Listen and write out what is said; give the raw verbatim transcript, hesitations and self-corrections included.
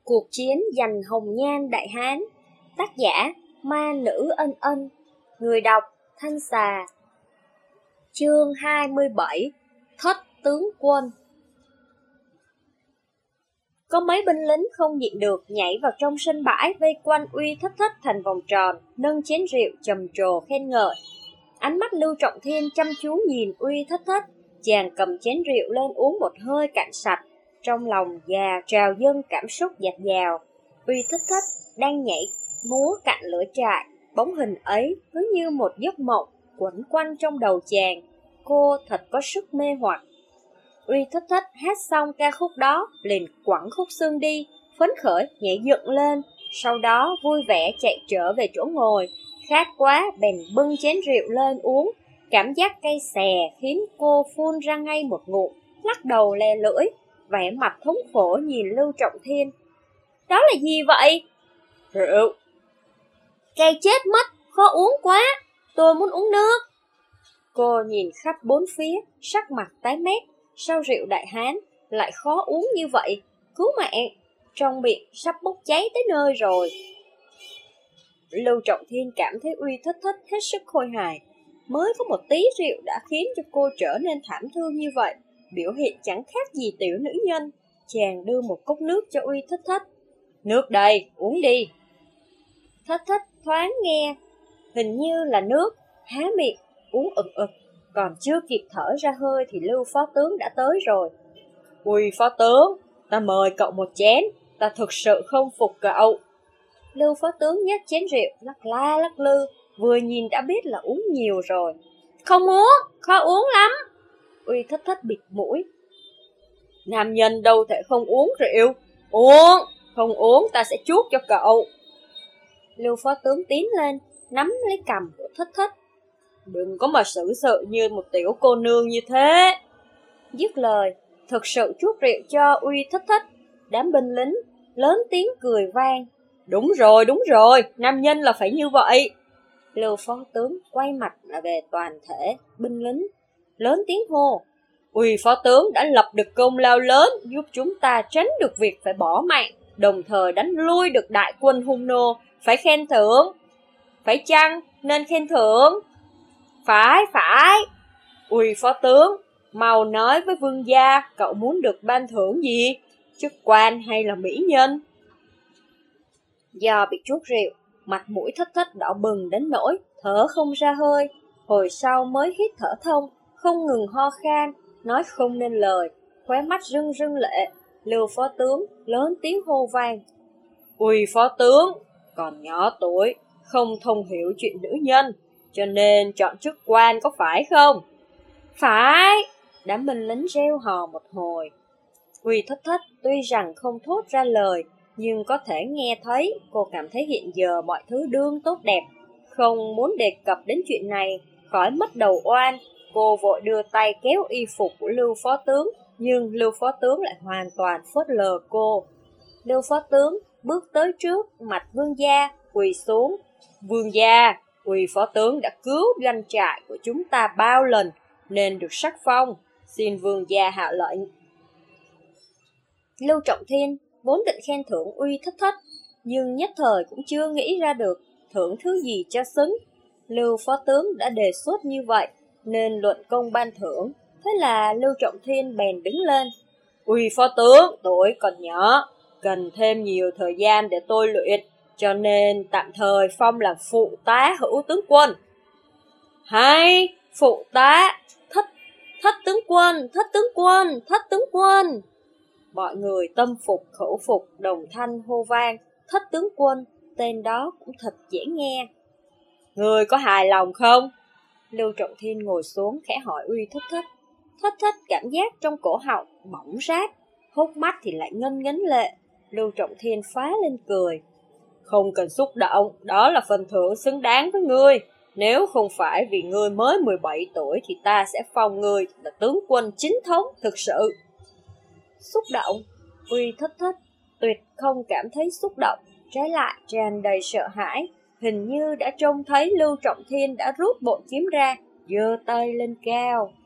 Cuộc chiến giành hồng nhan Đại Hán. Tác giả Ma Nữ Ân Ân. Người đọc Thanh Xà. Chương hai mươi bảy. Thất tướng quân. Có mấy binh lính không nhịn được nhảy vào trong sân bãi, vây quanh Uy Thất Thất thành vòng tròn, nâng chén rượu trầm trồ khen ngợi. Ánh mắt Lưu Trọng Thiên chăm chú nhìn Uy Thất Thất, chàng cầm chén rượu lên uống một hơi cạn sạch, trong lòng già trào dâng cảm xúc dạt dào. Uy Thất Thất đang nhảy múa cạnh lửa trại, bóng hình ấy cứ như một giấc mộng quẩn quanh trong đầu chàng. Cô thật có sức mê hoặc. Uy Thất Thất hát xong ca khúc đó liền quẳng khúc xương đi, phấn khởi nhảy dựng lên, sau đó vui vẻ chạy trở về chỗ ngồi. Khát quá bèn bưng chén rượu lên uống, cảm giác cay xè khiến cô phun ra ngay một ngụm, lắc đầu le lưỡi, vẻ mặt thống khổ nhìn Lưu Trọng Thiên. Đó là gì vậy? Rượu. Cay chết mất, khó uống quá, tôi muốn uống nước. Cô nhìn khắp bốn phía, sắc mặt tái mét. Sao rượu Đại Hán lại khó uống như vậy? Cứu mạng, trong miệng sắp bốc cháy tới nơi rồi. Lưu Trọng Thiên cảm thấy Uy Thất Thất hết sức khôi hài. Mới có một tí rượu đã khiến cho cô trở nên thảm thương như vậy, biểu hiện chẳng khác gì tiểu nữ nhân. Chàng đưa một cốc nước cho Uy Thất Thất. Nước đây, uống đi. Thất Thất thoáng nghe, hình như là nước, há miệng, uống ực ực. Còn chưa kịp thở ra hơi thì Lưu Phó Tướng đã tới rồi. Uy Phó Tướng, ta mời cậu một chén, ta thực sự không phục cậu. Lưu Phó Tướng nhét chén rượu, lắc la lắc lư, vừa nhìn đã biết là uống nhiều rồi. Không uống, khó uống lắm. Uy Thất Thất bịt mũi. Nam nhân đâu thể không uống rượu. Uống, không uống ta sẽ chuốt cho cậu. Lưu Phó Tướng tiến lên, nắm lấy cằm của Thất Thất. Đừng có mà xử sự như một tiểu cô nương như thế. Dứt lời, thực sự chuốt rượu cho Uy Thất Thất. Đám binh lính lớn tiếng cười vang. Đúng rồi, đúng rồi, nam nhân là phải như vậy. Lưu Phó Tướng quay mặt là về toàn thể binh lính, lớn tiếng hô. Uy Phó Tướng đã lập được công lao lớn, giúp chúng ta tránh được việc phải bỏ mạng, đồng thời đánh lui được đại quân hung nô, phải khen thưởng. Phải chăng nên khen thưởng? Phải, phải. Uy Phó Tướng, mau nói với vương gia cậu muốn được ban thưởng gì, chức quan hay là mỹ nhân? Do bị chuốt rượu, mặt mũi Thất Thất đỏ bừng đến nỗi thở không ra hơi, hồi sau mới hít thở thông, không ngừng ho khan, nói không nên lời, khóe mắt rưng rưng lệ. Lưu Phó Tướng lớn tiếng hô vang. Uy Phó Tướng, còn nhỏ tuổi, không thông hiểu chuyện nữ nhân, cho nên chọn chức quan có phải không? Phải. Đám binh lính reo hò một hồi. Uy Thất Thất tuy rằng không thốt ra lời, nhưng có thể nghe thấy cô cảm thấy hiện giờ mọi thứ đương tốt đẹp, không muốn đề cập đến chuyện này, khỏi mất đầu oan. Cô vội đưa tay kéo y phục của Lưu Phó Tướng, nhưng Lưu Phó Tướng lại hoàn toàn phớt lờ cô. Lưu Phó Tướng bước tới trước mặt vương gia, quỳ xuống. Vương gia, Uy Phó Tướng đã cứu doanh trại của chúng ta bao lần, nên được sắc phong, xin vương gia hạ lệnh. Lưu Trọng Thiên vốn định khen thưởng Uy Thất Thất, nhưng nhất thời cũng chưa nghĩ ra được thưởng thứ gì cho xứng. Lưu Phó Tướng đã đề xuất như vậy, nên luận công ban thưởng. Thế là Lưu Trọng Thiên bèn đứng lên. Uy Phó Tướng, tuổi còn nhỏ, cần thêm nhiều thời gian để tôi luyện, cho nên tạm thời phong làm phụ tá hữu tướng quân. Hay, phụ tá, thất, thất tướng quân, thất tướng quân, thất tướng quân. Mọi người tâm phục khẩu phục đồng thanh hô vang. Thất tướng quân, tên đó cũng thật dễ nghe. Người có hài lòng không? Lưu Trọng Thiên ngồi xuống khẽ hỏi Uy Thất Thất. Thất Thất cảm giác trong cổ họng bỏng rát, hốc mắt thì lại ngân ngấn lệ. Lưu Trọng Thiên phá lên cười. Không cần xúc động, đó là phần thưởng xứng đáng với ngươi. Nếu không phải vì ngươi mới mười bảy tuổi thì ta sẽ phong ngươi là tướng quân chính thống thực sự. Xúc động? Uy Thất Thất tuyệt không cảm thấy xúc động, trái lại tràn đầy sợ hãi. Hình như đã trông thấy Lưu Trọng Thiên đã rút bội kiếm ra, giơ tay lên cao.